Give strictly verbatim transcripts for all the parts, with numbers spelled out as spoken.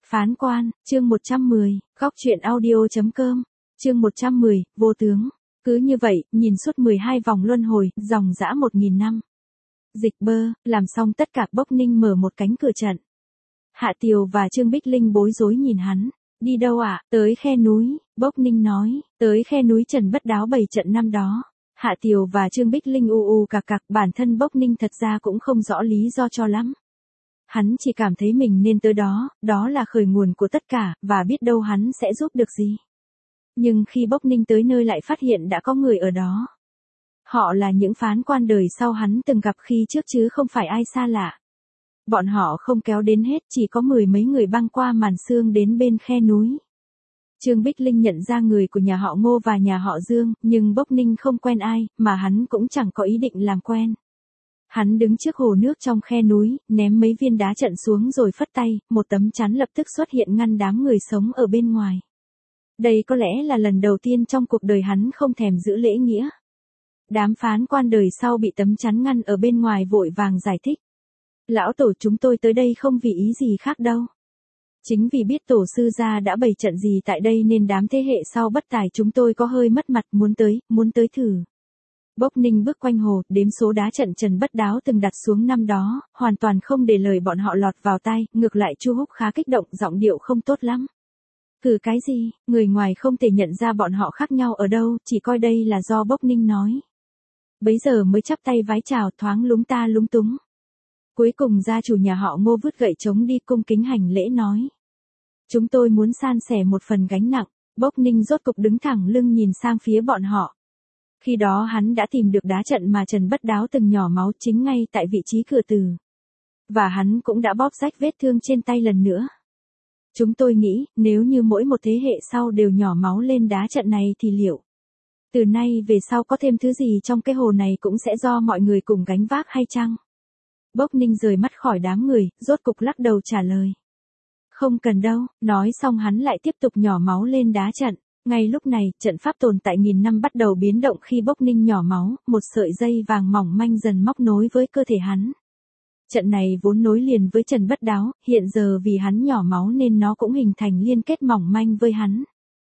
Phán quan, chương một trăm mười, góc truyện audio.com, chương một trăm mười, vô tướng. Cứ như vậy, nhìn suốt mười hai vòng luân hồi, dòng dã một nghìn năm. Dịch bơ, làm xong tất cả Bốc Ninh mở một cánh cửa trận. Hạ Tiều và Trương Bích Linh bối rối nhìn hắn. Đi đâu ạ? À? Tới khe núi, Bốc Ninh nói, tới khe núi Trần Bất Đáo bày trận năm đó. Hạ Tiều và Trương Bích Linh u u cạc cạc, bản thân Bốc Ninh thật ra cũng không rõ lý do cho lắm. Hắn chỉ cảm thấy mình nên tới đó, đó là khởi nguồn của tất cả, và biết đâu hắn sẽ giúp được gì. Nhưng khi Bốc Ninh tới nơi lại phát hiện đã có người ở đó. Họ là những phán quan đời sau hắn từng gặp khi trước chứ không phải ai xa lạ. Bọn họ không kéo đến hết, chỉ có mười mấy người băng qua màn sương đến bên khe núi. Trương Bích Linh nhận ra người của nhà họ Ngô và nhà họ Dương, nhưng Bốc Ninh không quen ai, mà hắn cũng chẳng có ý định làm quen. Hắn đứng trước hồ nước trong khe núi, ném mấy viên đá trận xuống rồi phất tay, một tấm chắn lập tức xuất hiện ngăn đám người sống ở bên ngoài. Đây có lẽ là lần đầu tiên trong cuộc đời hắn không thèm giữ lễ nghĩa. Đám phán quan đời sau bị tấm chắn ngăn ở bên ngoài vội vàng giải thích. Lão tổ, chúng tôi tới đây không vì ý gì khác đâu. Chính vì biết tổ sư gia đã bày trận gì tại đây nên đám thế hệ sau bất tài chúng tôi có hơi mất mặt, muốn tới, muốn tới thử. Bốc Ninh bước quanh hồ, đếm số đá trận Trần Bất Đáo từng đặt xuống năm đó, hoàn toàn không để lời bọn họ lọt vào tai, ngược lại Chu Húc khá kích động, giọng điệu không tốt lắm. Thử cái gì, người ngoài không thể nhận ra bọn họ khác nhau ở đâu, chỉ coi đây là do Bốc Ninh nói. Bấy giờ mới chắp tay vái chào, thoáng lúng ta lúng túng. Cuối cùng gia chủ nhà họ Ngô vứt gậy trống đi cung kính hành lễ nói. Chúng tôi muốn san sẻ một phần gánh nặng. Bốc Ninh rốt cục đứng thẳng lưng nhìn sang phía bọn họ. Khi đó hắn đã tìm được đá trận mà Trần Bất Đáo từng nhỏ máu chính ngay tại vị trí cửa từ. Và hắn cũng đã bóp rách vết thương trên tay lần nữa. Chúng tôi nghĩ, nếu như mỗi một thế hệ sau đều nhỏ máu lên đá trận này thì liệu từ nay về sau có thêm thứ gì trong cái hồ này cũng sẽ do mọi người cùng gánh vác hay chăng? Bốc Ninh rời mắt khỏi đám người, rốt cục lắc đầu trả lời. Không cần đâu, nói xong hắn lại tiếp tục nhỏ máu lên đá trận. Ngay lúc này, trận pháp tồn tại nghìn năm bắt đầu biến động khi Bốc Ninh nhỏ máu, một sợi dây vàng mỏng manh dần móc nối với cơ thể hắn. Trận này vốn nối liền với Trần Bất Đáo, hiện giờ vì hắn nhỏ máu nên nó cũng hình thành liên kết mỏng manh với hắn.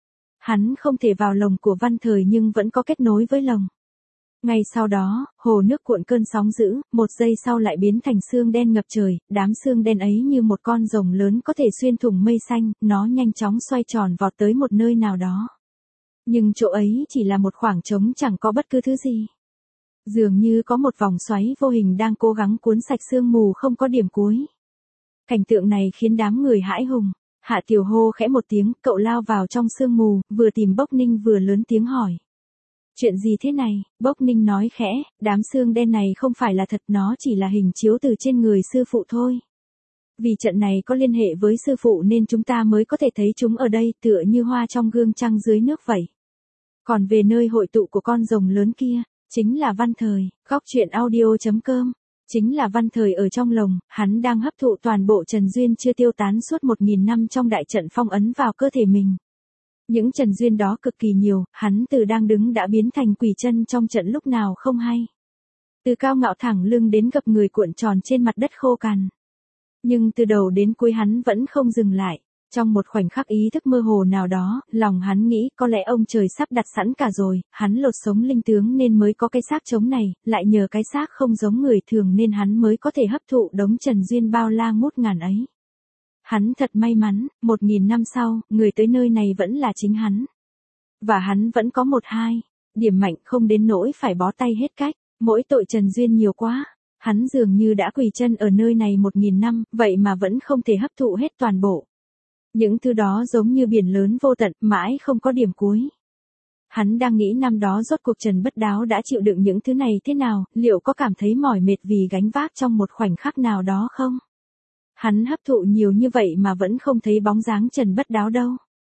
Hắn không thể vào lồng của Văn Thời nhưng vẫn có kết nối với lồng. Ngay sau đó, hồ nước cuộn cơn sóng dữ, một giây sau lại biến thành sương đen ngập trời, đám sương đen ấy như một con rồng lớn có thể xuyên thủng mây xanh, nó nhanh chóng xoay tròn vọt tới một nơi nào đó. Nhưng chỗ ấy chỉ là một khoảng trống chẳng có bất cứ thứ gì. Dường như có một vòng xoáy vô hình đang cố gắng cuốn sạch sương mù không có điểm cuối. Cảnh tượng này khiến đám người hãi hùng. Hạ Tiều hô khẽ một tiếng, cậu lao vào trong sương mù, vừa tìm Bốc Ninh vừa lớn tiếng hỏi. Chuyện gì thế này? Bốc Ninh nói khẽ, đám xương đen này không phải là thật, nó chỉ là hình chiếu từ trên người sư phụ thôi. Vì trận này có liên hệ với sư phụ nên chúng ta mới có thể thấy chúng ở đây, tựa như hoa trong gương trăng dưới nước vậy. Còn về nơi hội tụ của con rồng lớn kia, chính là Văn Thời, góc truyện audio.com. Chính là Văn Thời ở trong lồng, hắn đang hấp thụ toàn bộ Trần Duyên chưa tiêu tán suốt một nghìn năm trong đại trận phong ấn vào cơ thể mình. Những Trần Duyên đó cực kỳ nhiều, hắn từ đang đứng đã biến thành quỷ chân trong trận lúc nào không hay. Từ cao ngạo thẳng lưng đến gập người cuộn tròn trên mặt đất khô cằn. Nhưng từ đầu đến cuối hắn vẫn không dừng lại. Trong một khoảnh khắc ý thức mơ hồ nào đó, lòng hắn nghĩ có lẽ ông trời sắp đặt sẵn cả rồi, hắn lột sống linh tướng nên mới có cái xác trống này, lại nhờ cái xác không giống người thường nên hắn mới có thể hấp thụ đống Trần Duyên bao la ngút ngàn ấy. Hắn thật may mắn, một nghìn năm sau, người tới nơi này vẫn là chính hắn. Và hắn vẫn có một hai, điểm mạnh không đến nỗi phải bó tay hết cách, mỗi tội Trần Duyên nhiều quá. Hắn dường như đã quỳ chân ở nơi này một nghìn năm, vậy mà vẫn không thể hấp thụ hết toàn bộ. Những thứ đó giống như biển lớn vô tận, mãi không có điểm cuối. Hắn đang nghĩ năm đó rốt cuộc Trần Bất Đáo đã chịu đựng những thứ này thế nào, liệu có cảm thấy mỏi mệt vì gánh vác trong một khoảnh khắc nào đó không? Hắn hấp thụ nhiều như vậy mà vẫn không thấy bóng dáng Trần Bất Đáo đâu.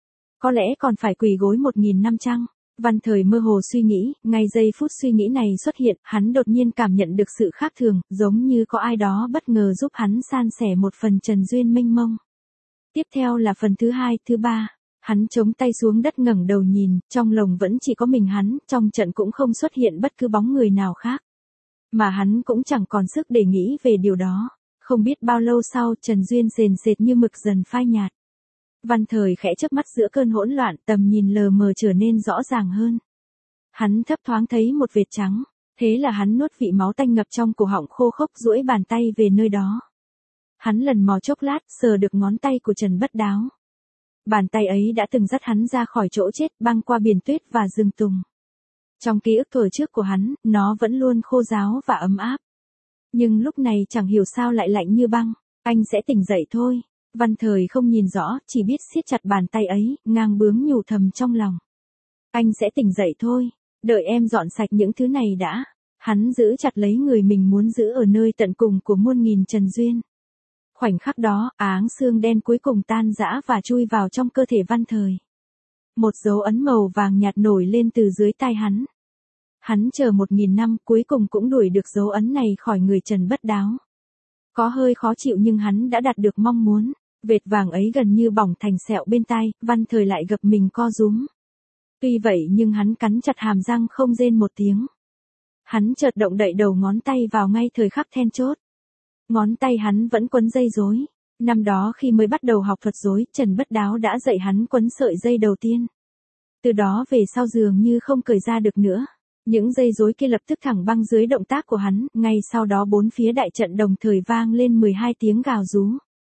Có lẽ còn phải quỳ gối một nghìn năm chăng? Văn Thời mơ hồ suy nghĩ, ngay giây phút suy nghĩ này xuất hiện, hắn đột nhiên cảm nhận được sự khác thường, giống như có ai đó bất ngờ giúp hắn san sẻ một phần Trần Duyên mênh mông. Tiếp theo là phần thứ hai, thứ ba. Hắn chống tay xuống đất ngẩng đầu nhìn, trong lồng vẫn chỉ có mình hắn, trong trận cũng không xuất hiện bất cứ bóng người nào khác. Mà hắn cũng chẳng còn sức để nghĩ về điều đó. Không biết bao lâu sau, Trần Duyên sền sệt như mực dần phai nhạt. Văn Thời khẽ chớp mắt giữa cơn hỗn loạn, tầm nhìn lờ mờ trở nên rõ ràng hơn. Hắn thấp thoáng thấy một vệt trắng, thế là hắn nuốt vị máu tanh ngập trong cổ họng khô khốc, duỗi bàn tay về nơi đó. Hắn lần mò chốc lát, sờ được ngón tay của Trần Bất Đáo. Bàn tay ấy đã từng dắt hắn ra khỏi chỗ chết, băng qua biển tuyết và rừng tùng. Trong ký ức thuở trước của hắn, nó vẫn luôn khô ráo và ấm áp. Nhưng lúc này chẳng hiểu sao lại lạnh như băng. Anh sẽ tỉnh dậy thôi. Văn Thời không nhìn rõ, chỉ biết siết chặt bàn tay ấy, ngang bướng nhủ thầm trong lòng. Anh sẽ tỉnh dậy thôi. Đợi em dọn sạch những thứ này đã. Hắn giữ chặt lấy người mình muốn giữ ở nơi tận cùng của muôn nghìn trần duyên. Khoảnh khắc đó, áng xương đen cuối cùng tan rã và chui vào trong cơ thể Văn Thời. Một dấu ấn màu vàng nhạt nổi lên từ dưới tai hắn. Hắn chờ một nghìn năm, cuối cùng cũng đuổi được dấu ấn này khỏi người Trần Bất Đáo. Có hơi khó chịu nhưng hắn đã đạt được mong muốn. Vệt vàng ấy gần như bỏng thành sẹo bên tai, Văn Thời lại gập mình co rúm. Tuy vậy nhưng hắn cắn chặt hàm răng không rên một tiếng. Hắn chợt động đậy đầu ngón tay vào ngay thời khắc then chốt. Ngón tay hắn vẫn quấn dây rối. Năm đó khi mới bắt đầu học thuật rối, Trần Bất Đáo đã dạy hắn quấn sợi dây đầu tiên. Từ đó về sau dường như không cởi ra được nữa. Những dây rối kia lập tức thẳng băng dưới động tác của hắn, ngay sau đó bốn phía đại trận đồng thời vang lên mười hai tiếng gào rú.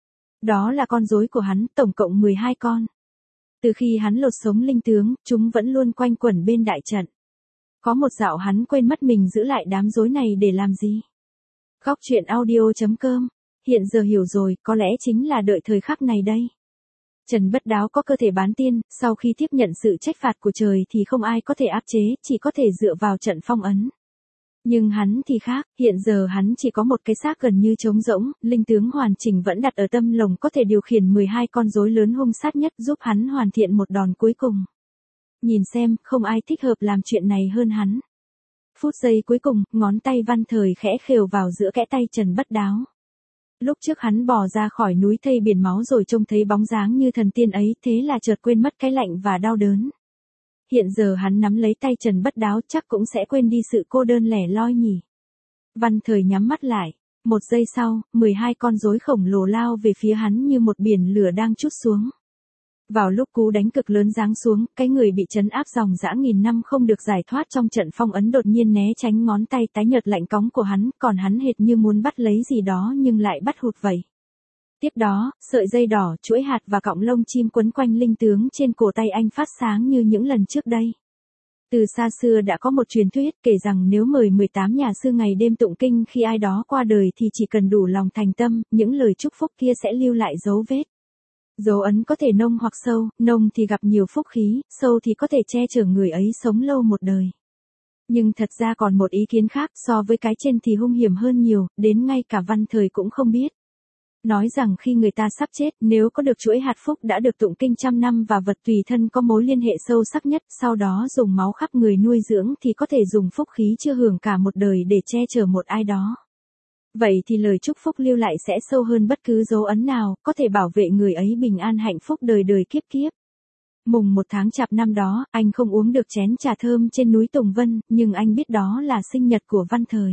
Đó là con rối của hắn, tổng cộng mười hai con. Từ khi hắn lột sống linh tướng, chúng vẫn luôn quanh quẩn bên đại trận. Có một dạo hắn quên mất mình giữ lại đám rối này để làm gì. Góc truyện audio chấm com. Hiện giờ hiểu rồi, có lẽ chính là đợi thời khắc này đây. Trần Bất Đáo có cơ thể bán tiên, sau khi tiếp nhận sự trách phạt của trời thì không ai có thể áp chế, chỉ có thể dựa vào trận phong ấn. Nhưng hắn thì khác, hiện giờ hắn chỉ có một cái xác gần như trống rỗng, linh tướng hoàn chỉnh vẫn đặt ở tâm lồng có thể điều khiển mười hai con rối lớn hung sát nhất giúp hắn hoàn thiện một đòn cuối cùng. Nhìn xem, không ai thích hợp làm chuyện này hơn hắn. Phút giây cuối cùng, ngón tay Văn Thời khẽ khều vào giữa kẽ tay Trần Bất Đáo. Lúc trước hắn bò ra khỏi núi thây biển máu rồi trông thấy bóng dáng như thần tiên ấy, thế là chợt quên mất cái lạnh và đau đớn. Hiện giờ hắn nắm lấy tay Trần Bất Đáo chắc cũng sẽ quên đi sự cô đơn lẻ loi nhỉ. Văn Thời nhắm mắt lại. Một giây sau, mười hai con rối khổng lồ lao về phía hắn như một biển lửa đang trút xuống. Vào lúc cú đánh cực lớn giáng xuống, cái người bị trấn áp dòng dã nghìn năm không được giải thoát trong trận phong ấn đột nhiên né tránh ngón tay tái nhợt lạnh cóng của hắn, còn hắn hệt như muốn bắt lấy gì đó nhưng lại bắt hụt vậy. Tiếp đó, sợi dây đỏ, chuỗi hạt và cọng lông chim quấn quanh linh tướng trên cổ tay anh phát sáng như những lần trước đây. Từ xa xưa đã có một truyền thuyết kể rằng nếu mời mười tám nhà sư ngày đêm tụng kinh khi ai đó qua đời thì chỉ cần đủ lòng thành tâm, những lời chúc phúc kia sẽ lưu lại dấu vết. Dấu ấn có thể nông hoặc sâu, nông thì gặp nhiều phúc khí, sâu thì có thể che chở người ấy sống lâu một đời. Nhưng thật ra còn một ý kiến khác, so với cái trên thì hung hiểm hơn nhiều, đến ngay cả Văn Thời cũng không biết. Nói rằng khi người ta sắp chết, nếu có được chuỗi hạt phúc đã được tụng kinh trăm năm và vật tùy thân có mối liên hệ sâu sắc nhất, sau đó dùng máu khắp người nuôi dưỡng thì có thể dùng phúc khí chưa hưởng cả một đời để che chở một ai đó. Vậy thì lời chúc phúc lưu lại sẽ sâu hơn bất cứ dấu ấn nào, có thể bảo vệ người ấy bình an hạnh phúc đời đời kiếp kiếp. Mùng một tháng chạp năm đó, anh không uống được chén trà thơm trên núi Tùng Vân, nhưng anh biết đó là sinh nhật của Văn Thời.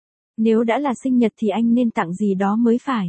Nếu đã là sinh nhật thì anh nên tặng gì đó mới phải.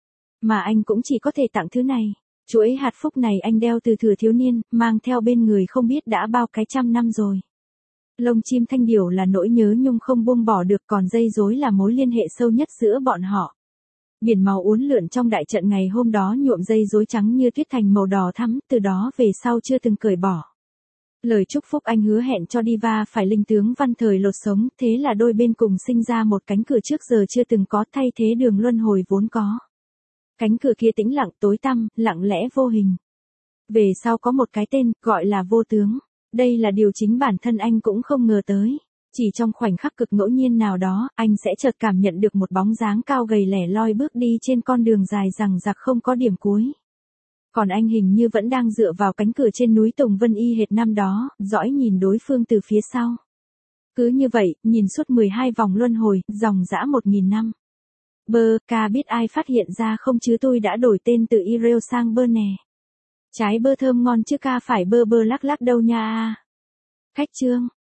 Mà anh cũng chỉ có thể tặng thứ này. Chuỗi hạt phúc này anh đeo từ thuở thiếu niên, mang theo bên người không biết đã bao cái trăm năm rồi. Lông chim thanh điểu là nỗi nhớ nhung không buông bỏ được, còn dây rối là mối liên hệ sâu nhất giữa bọn họ. Biển máu uốn lượn trong đại trận ngày hôm đó nhuộm dây rối trắng như tuyết thành màu đỏ thắm, từ đó về sau chưa từng cởi bỏ. Lời chúc phúc anh hứa hẹn cho Diva phải linh tướng Văn Thời lột sống, thế là đôi bên cùng sinh ra một cánh cửa trước giờ chưa từng có, thay thế đường luân hồi vốn có. Cánh cửa kia tĩnh lặng tối tăm, lặng lẽ vô hình. Về sau có một cái tên, gọi là vô tướng. Đây là điều chính bản thân anh cũng không ngờ tới. Chỉ trong khoảnh khắc cực ngẫu nhiên nào đó, anh sẽ chợt cảm nhận được một bóng dáng cao gầy lẻ loi bước đi trên con đường dài rằng rạc không có điểm cuối. Còn anh hình như vẫn đang dựa vào cánh cửa trên núi Tùng Vân y hệt năm đó, dõi nhìn đối phương từ phía sau. Cứ như vậy, nhìn suốt mười hai vòng luân hồi, dòng dã một nghìn năm. Bơ, ca biết ai phát hiện ra không chứ tôi đã đổi tên từ Ireo sang bơ nè. Trái bơ thơm ngon chứ ca phải bơ bơ lắc lắc đâu nha. Khách chương.